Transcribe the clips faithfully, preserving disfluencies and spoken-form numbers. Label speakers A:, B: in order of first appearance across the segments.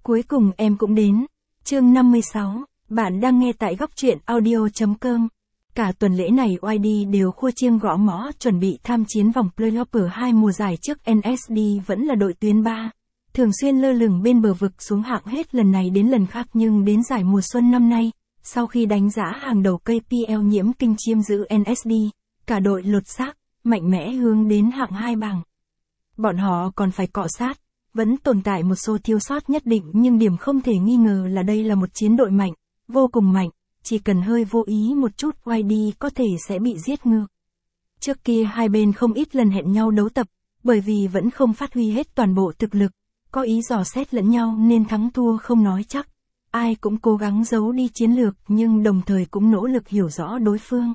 A: Cuối cùng em cũng đến. Chương năm mươi sáu, bạn đang nghe tại góc truyện audio chấm com. Cả tuần lễ này i đê đều khua chiêng gõ mõ chuẩn bị tham chiến vòng playoff hai mùa giải trước en ét đê vẫn là đội tuyến ba. Thường xuyên lơ lửng bên bờ vực xuống hạng hết lần này đến lần khác, nhưng đến giải mùa xuân năm nay, sau khi đánh giá hàng đầu ca pê lờ nhiễm kinh chiếm giữ en ét đê, cả đội lột xác, mạnh mẽ hướng đến hạng hai bảng. Bọn họ còn phải cọ sát, vẫn tồn tại một số thiếu sót nhất định, nhưng điểm không thể nghi ngờ là đây là một chiến đội mạnh, vô cùng mạnh, chỉ cần hơi vô ý một chút i đê có thể sẽ bị giết ngược. Trước kia hai bên không ít lần hẹn nhau đấu tập, bởi vì vẫn không phát huy hết toàn bộ thực lực, có ý dò xét lẫn nhau nên thắng thua không nói chắc. Ai cũng cố gắng giấu đi chiến lược nhưng đồng thời cũng nỗ lực hiểu rõ đối phương.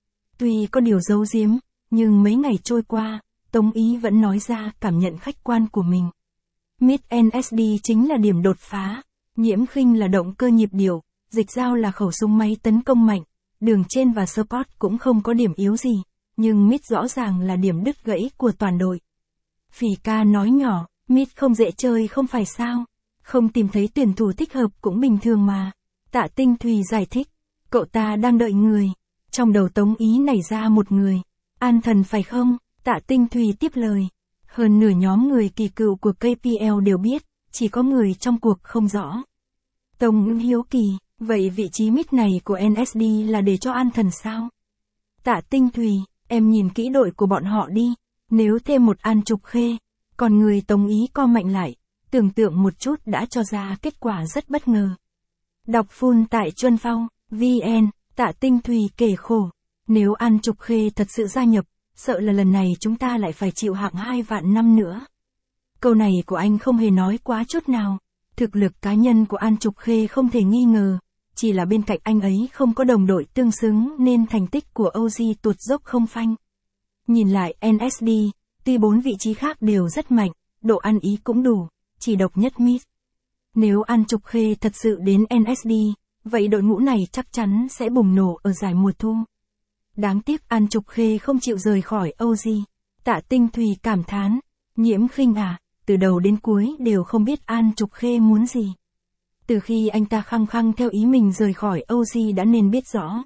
A: Tuy có điều giấu giếm, nhưng mấy ngày trôi qua, Tống Ý vẫn nói ra cảm nhận khách quan của mình. Mid en ét đê chính là điểm đột phá, Nhiễm Khinh là động cơ nhịp điệu, Dịch Giao là khẩu súng máy tấn công mạnh, đường trên và support cũng không có điểm yếu gì, nhưng Mid rõ ràng là điểm đứt gãy của toàn đội. Phỉ Ca nói nhỏ, Mid không dễ chơi không phải sao, không tìm thấy tuyển thủ thích hợp cũng bình thường mà. Tạ Tinh Thùy giải thích, cậu ta đang đợi người. Trong đầu Tống Ý nảy ra một người. An Thần phải không? Tạ Tinh Thùy tiếp lời. Hơn nửa nhóm người kỳ cựu của ca pê lờ đều biết, chỉ có người trong cuộc không rõ. Tống hiếu kỳ, vậy vị trí mid này của en ét đê là để cho An Thần sao? Tạ Tinh Thùy, em nhìn kỹ đội của bọn họ đi, nếu thêm một An Trục Khê, còn người Tống Ý co mạnh lại, tưởng tượng một chút đã cho ra kết quả rất bất ngờ. Đọc full tại Chuân Phong, vê en, Tạ Tinh Thùy kể khổ, nếu An Trục Khê thật sự gia nhập, sợ là lần này chúng ta lại phải chịu hạng hai vạn năm nữa. Câu này của anh không hề nói quá chút nào. Thực lực cá nhân của An Trục Khê không thể nghi ngờ, chỉ là bên cạnh anh ấy không có đồng đội tương xứng nên thành tích của ô giê tuột dốc không phanh. Nhìn lại en ét đê, tuy bốn vị trí khác đều rất mạnh, độ ăn ý cũng đủ, chỉ độc nhất Mid. Nếu An Trục Khê thật sự đến en ét đê, vậy đội ngũ này chắc chắn sẽ bùng nổ ở giải mùa thu. Đáng tiếc An Trục Khê không chịu rời khỏi ô giê. Tạ Tinh Thùy cảm thán, Nhiễm Khinh à, từ đầu đến cuối đều không biết An Trục Khê muốn gì. Từ khi anh ta khăng khăng theo ý mình rời khỏi ô giê đã nên biết rõ.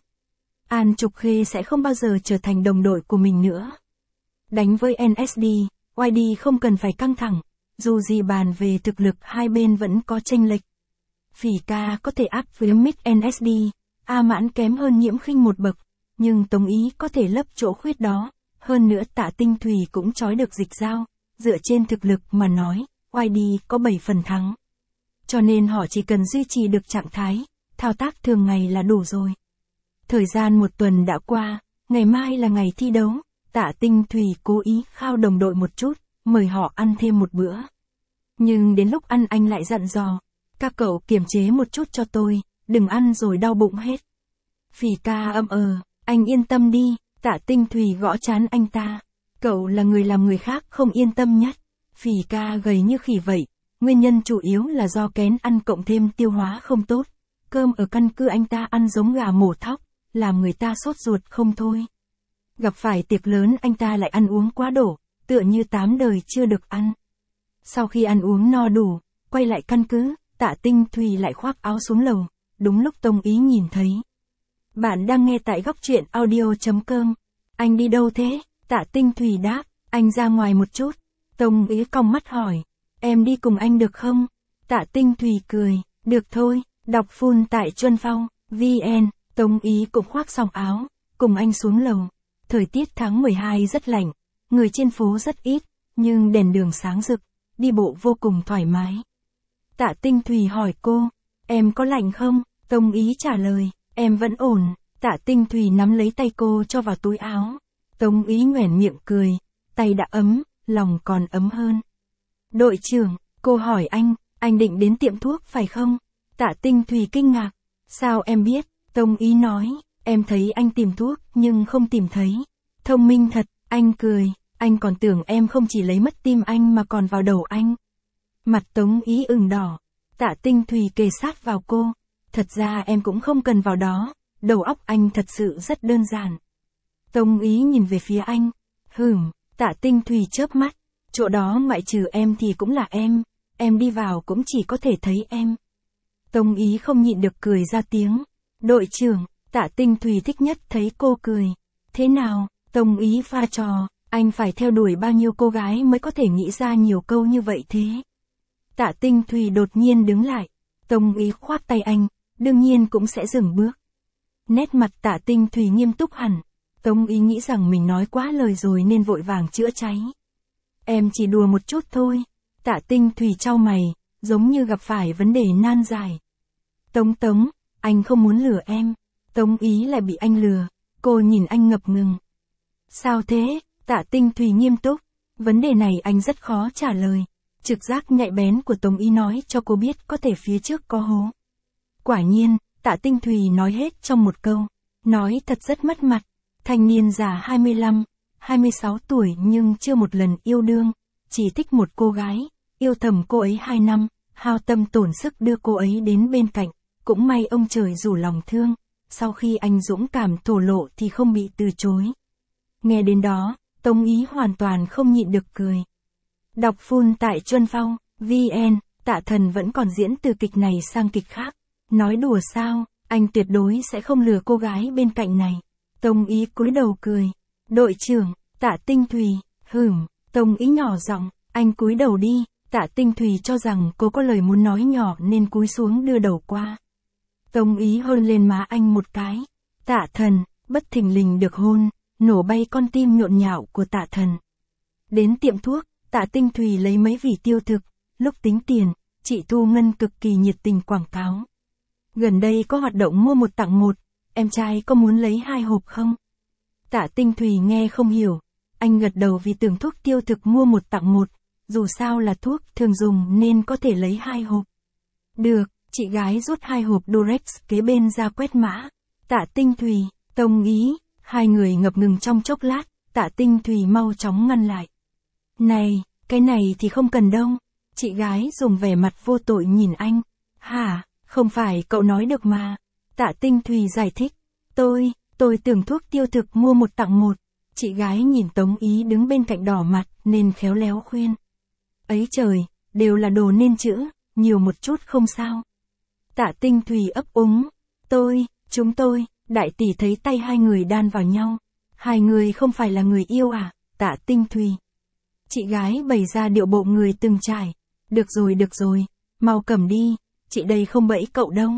A: An Trục Khê sẽ không bao giờ trở thành đồng đội của mình nữa. Đánh với en ét đê, i đê không cần phải căng thẳng, dù gì bàn về thực lực hai bên vẫn có chênh lệch. Phỉ Ca có thể áp với mid en ét đê, A Mãn kém hơn Nhiễm Khinh một bậc, nhưng Tống Ý có thể lấp chỗ khuyết đó, hơn nữa Tạ Tinh Thùy cũng trói được Dịch Giao, dựa trên thực lực mà nói, i đê có bảy phần thắng. Cho nên họ chỉ cần duy trì được trạng thái, thao tác thường ngày là đủ rồi. Thời gian một tuần đã qua, ngày mai là ngày thi đấu, Tạ Tinh Thùy cố ý khao đồng đội một chút, mời họ ăn thêm một bữa. Nhưng đến lúc ăn anh lại dặn dò, các cậu kiềm chế một chút cho tôi, đừng ăn rồi đau bụng hết. Phỉ Ca âm ờ, anh yên tâm đi, Tạ Tinh Thùy gõ trán anh ta. Cậu là người làm người khác không yên tâm nhất. Phỉ Ca gầy như khỉ vậy, nguyên nhân chủ yếu là do kén ăn cộng thêm tiêu hóa không tốt. Cơm ở căn cứ anh ta ăn giống gà mổ thóc, làm người ta sốt ruột không thôi. Gặp phải tiệc lớn anh ta lại ăn uống quá đổ, tựa như tám đời chưa được ăn. Sau khi ăn uống no đủ, quay lại căn cứ, Tạ Tinh Thùy lại khoác áo xuống lầu, đúng lúc Tống Ý nhìn thấy. Bạn đang nghe tại góc truyện audio chấm com. Anh đi đâu thế? Tạ Tinh Thùy đáp, anh ra ngoài một chút. Tống Ý cong mắt hỏi, em đi cùng anh được không? Tạ Tinh Thùy cười, được thôi, đọc full tại Chuân Phong, vê en, Tống Ý cũng khoác xong áo, cùng anh xuống lầu. Thời tiết tháng mười hai rất lạnh, người trên phố rất ít, nhưng đèn đường sáng rực, đi bộ vô cùng thoải mái. Tạ Tinh Thùy hỏi cô, em có lạnh không? Tống Ý trả lời, em vẫn ổn. Tạ Tinh Thùy nắm lấy tay cô cho vào túi áo. Tống Ý nhoẻn miệng cười, tay đã ấm, lòng còn ấm hơn. Đội trưởng, cô hỏi anh, anh định đến tiệm thuốc phải không? Tạ Tinh Thùy kinh ngạc, sao em biết? Tống Ý nói, em thấy anh tìm thuốc nhưng không tìm thấy. Thông minh thật, anh cười, anh còn tưởng em không chỉ lấy mất tim anh mà còn vào đầu anh. Mặt Tống Ý ửng đỏ, Tạ Tinh Thùy kề sát vào cô, thật ra em cũng không cần vào đó, đầu óc anh thật sự rất đơn giản. Tống Ý nhìn về phía anh, hửm, Tạ Tinh Thùy chớp mắt, chỗ đó ngoại trừ em thì cũng là em, em đi vào cũng chỉ có thể thấy em. Tống Ý không nhịn được cười ra tiếng. Đội trưởng, Tạ Tinh Thùy thích nhất thấy cô cười. Thế nào, Tống Ý pha trò, anh phải theo đuổi bao nhiêu cô gái mới có thể nghĩ ra nhiều câu như vậy thế? Tạ Tinh Thùy đột nhiên đứng lại. Tống Ý khoát tay anh, đương nhiên cũng sẽ dừng bước. Nét mặt Tạ Tinh Thùy nghiêm túc hẳn. Tống Ý nghĩ rằng mình nói quá lời rồi nên vội vàng chữa cháy. Em chỉ đùa một chút thôi. Tạ Tinh Thùy chau mày, giống như gặp phải vấn đề nan giải. Tống Tống, anh không muốn lừa em. Tống Ý lại bị anh lừa, cô nhìn anh ngập ngừng. Sao thế? Tạ Tinh Thùy nghiêm túc. Vấn đề này anh rất khó trả lời. Trực giác nhạy bén của Tống Ý nói cho cô biết có thể phía trước có hố. Quả nhiên, Tạ Tinh Thùy nói hết trong một câu. Nói thật rất mất mặt. Thanh niên già hai mươi lăm, hai mươi sáu tuổi nhưng chưa một lần yêu đương. Chỉ thích một cô gái, yêu thầm cô ấy hai năm, hao tâm tổn sức đưa cô ấy đến bên cạnh. Cũng may ông trời rủ lòng thương. Sau khi anh dũng cảm thổ lộ thì không bị từ chối. Nghe đến đó, Tống Ý hoàn toàn không nhịn được cười. Đọc full tại Chuân Phong, vê en, Tạ Thần vẫn còn diễn từ kịch này sang kịch khác. Nói đùa sao, anh tuyệt đối sẽ không lừa cô gái bên cạnh này. Tống Ý cúi đầu cười. Đội trưởng, Tạ Tinh Thùy, hửm, Tống Ý nhỏ giọng, anh cúi đầu đi. Tạ Tinh Thùy cho rằng cô có lời muốn nói nhỏ nên cúi xuống đưa đầu qua. Tống Ý hôn lên má anh một cái. Tạ Thần, bất thình lình được hôn, nổ bay con tim nhộn nhạo của Tạ Thần. Đến tiệm thuốc, Tạ Tinh Thùy lấy mấy vỉ tiêu thực, lúc tính tiền, chị Thu Ngân cực kỳ nhiệt tình quảng cáo. Gần đây có hoạt động mua một tặng một, em trai có muốn lấy hai hộp không? Tạ Tinh Thùy nghe không hiểu, anh gật đầu vì tưởng thuốc tiêu thực mua một tặng một, dù sao là thuốc thường dùng nên có thể lấy hai hộp. Được, chị gái rút hai hộp Durex kế bên ra quét mã. Tạ Tinh Thùy, Tống Ý, hai người ngập ngừng trong chốc lát, Tạ Tinh Thùy mau chóng ngăn lại. Này, cái này thì không cần đâu. Chị gái dùng vẻ mặt vô tội nhìn anh. Hả, không phải cậu nói được mà. Tạ Tinh Thùy giải thích. Tôi, tôi tưởng thuốc tiêu thực mua một tặng một. Chị gái nhìn Tống Ý đứng bên cạnh đỏ mặt nên khéo léo khuyên. Ấy trời, đều là đồ nên chữ, nhiều một chút không sao. Tạ Tinh Thùy ấp úng. Tôi, chúng tôi, đại tỷ thấy tay hai người đan vào nhau. Hai người không phải là người yêu à, Tạ Tinh Thùy. Chị gái bày ra điệu bộ người từng trải. Được rồi được rồi, mau cầm đi, chị đây không bẫy cậu đâu.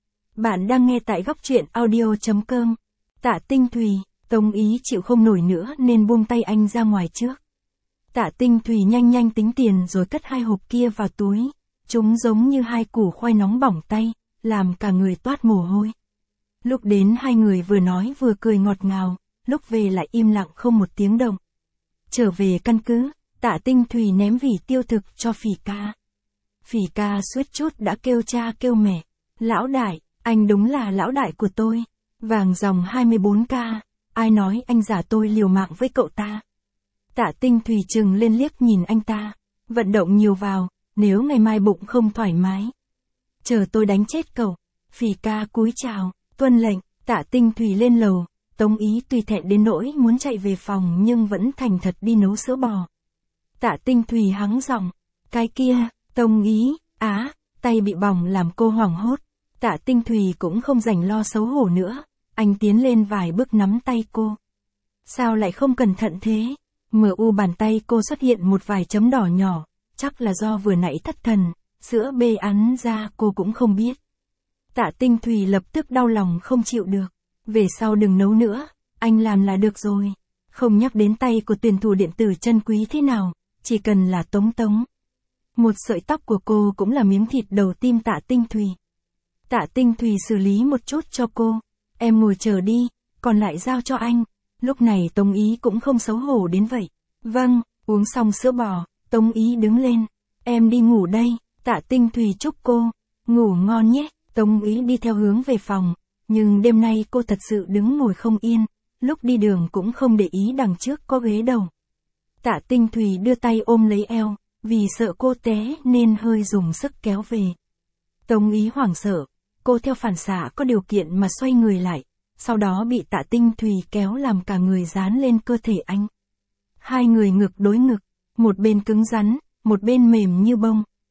A: Bạn đang nghe tại góc truyện audio chấm com. Tạ Tinh Thùy, Tống Ý chịu không nổi nữa nên buông tay anh ra ngoài trước. Tạ Tinh Thùy nhanh nhanh tính tiền rồi cất hai hộp kia vào túi. Chúng giống như hai củ khoai nóng bỏng tay, làm cả người toát mồ hôi. Lúc đến hai người vừa nói vừa cười ngọt ngào, lúc về lại im lặng không một tiếng động. Trở về căn cứ, Tạ Tinh Thùy ném vỉ tiêu thực cho Phỉ Ca. Phỉ Ca suýt chút đã kêu cha kêu mẹ. Lão đại, anh đúng là lão đại của tôi. Vàng dòng hai mươi bốn K, ai nói anh giả tôi liều mạng với cậu ta. Tạ Tinh Thùy trừng lên liếc nhìn anh ta. Vận động nhiều vào, nếu ngày mai bụng không thoải mái. Chờ tôi đánh chết cậu. Phỉ Ca cúi chào, tuân lệnh. Tạ Tinh Thùy lên lầu. Tống Ý tùy thẹn đến nỗi muốn chạy về phòng nhưng vẫn thành thật đi nấu sữa bò. Tạ Tinh Thùy hắng giọng. Cái kia, Tống Ý, á, tay bị bỏng làm cô hoảng hốt. Tạ Tinh Thùy cũng không rảnh lo xấu hổ nữa. Anh tiến lên vài bước nắm tay cô. Sao lại không cẩn thận thế? Mờ u bàn tay cô xuất hiện một vài chấm đỏ nhỏ. Chắc là do vừa nãy thất thần. Sữa bê ắn ra cô cũng không biết. Tạ Tinh Thùy lập tức đau lòng không chịu được. Về sau đừng nấu nữa. Anh làm là được rồi. Không nhắc đến tay của tuyển thủ điện tử chân quý thế nào. Chỉ cần là Tống Tống. Một sợi tóc của cô cũng là miếng thịt đầu tim Tạ Tinh Thùy. Tạ Tinh Thùy xử lý một chút cho cô. Em ngồi chờ đi, còn lại giao cho anh. Lúc này Tống Ý cũng không xấu hổ đến vậy. Vâng, uống xong sữa bò, Tống Ý đứng lên. Em đi ngủ đây, Tạ Tinh Thùy chúc cô. Ngủ ngon nhé, Tống Ý đi theo hướng về phòng. Nhưng đêm nay cô thật sự đứng ngồi không yên. Lúc đi đường cũng không để ý đằng trước có ghế đầu. Tạ Tinh Thùy đưa tay ôm lấy eo. Vì sợ cô té nên hơi dùng sức kéo về. Tống Ý hoảng sợ. Cô theo phản xạ có điều kiện mà xoay người lại. Sau đó bị Tạ Tinh Thùy kéo làm cả người dán lên cơ thể anh. Hai người ngực đối ngực. Một bên cứng rắn, một bên mềm như bông.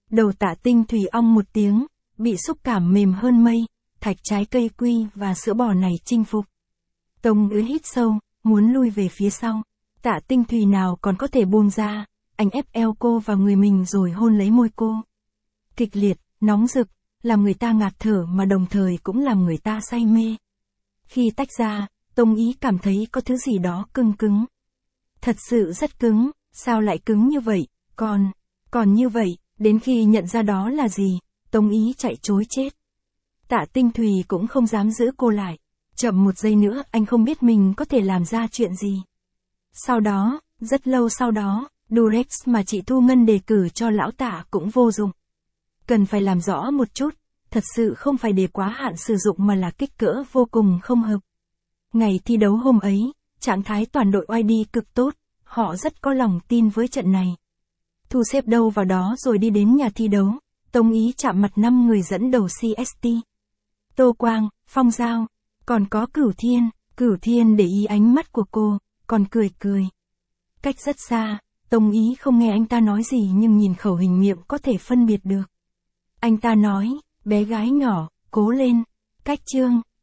A: Đầu Tạ Tinh Thủy ong một tiếng, bị xúc cảm mềm hơn mây, thạch trái cây quy và sữa bò này chinh phục. Tông Yến hít sâu, muốn lui về phía sau. Tạ Tinh Thủy nào còn có thể buông ra, anh ép eo cô vào người mình rồi hôn lấy môi cô. Kịch liệt, nóng rực, làm người ta ngạt thở mà đồng thời cũng làm người ta say mê. Khi tách ra, Tông Ý cảm thấy có thứ gì đó cứng cứng. Thật sự rất cứng, sao lại cứng như vậy, còn, còn như vậy, đến khi nhận ra đó là gì, Tông Ý chạy trối chết. Tạ Tinh Thủy cũng không dám giữ cô lại. Chậm một giây nữa anh không biết mình có thể làm ra chuyện gì. Sau đó, rất lâu sau đó, Durex mà chị Thu Ngân đề cử cho lão Tạ cũng vô dụng. Cần phải làm rõ một chút, thật sự không phải để quá hạn sử dụng mà là kích cỡ vô cùng không hợp. Ngày thi đấu hôm ấy, trạng thái toàn đội oai đi cực tốt, họ rất có lòng tin với trận này. Thu xếp đâu vào đó rồi đi đến nhà thi đấu, Tông Ý chạm mặt năm người dẫn đầu xê ét tê. Tô Quang, Phong Giao, còn có Cửu Thiên, Cửu Thiên để ý ánh mắt của cô, còn cười cười. Cách rất xa, Tông Ý không nghe anh ta nói gì nhưng nhìn khẩu hình miệng có thể phân biệt được. Anh ta nói, bé gái nhỏ, cố lên, cách Trương,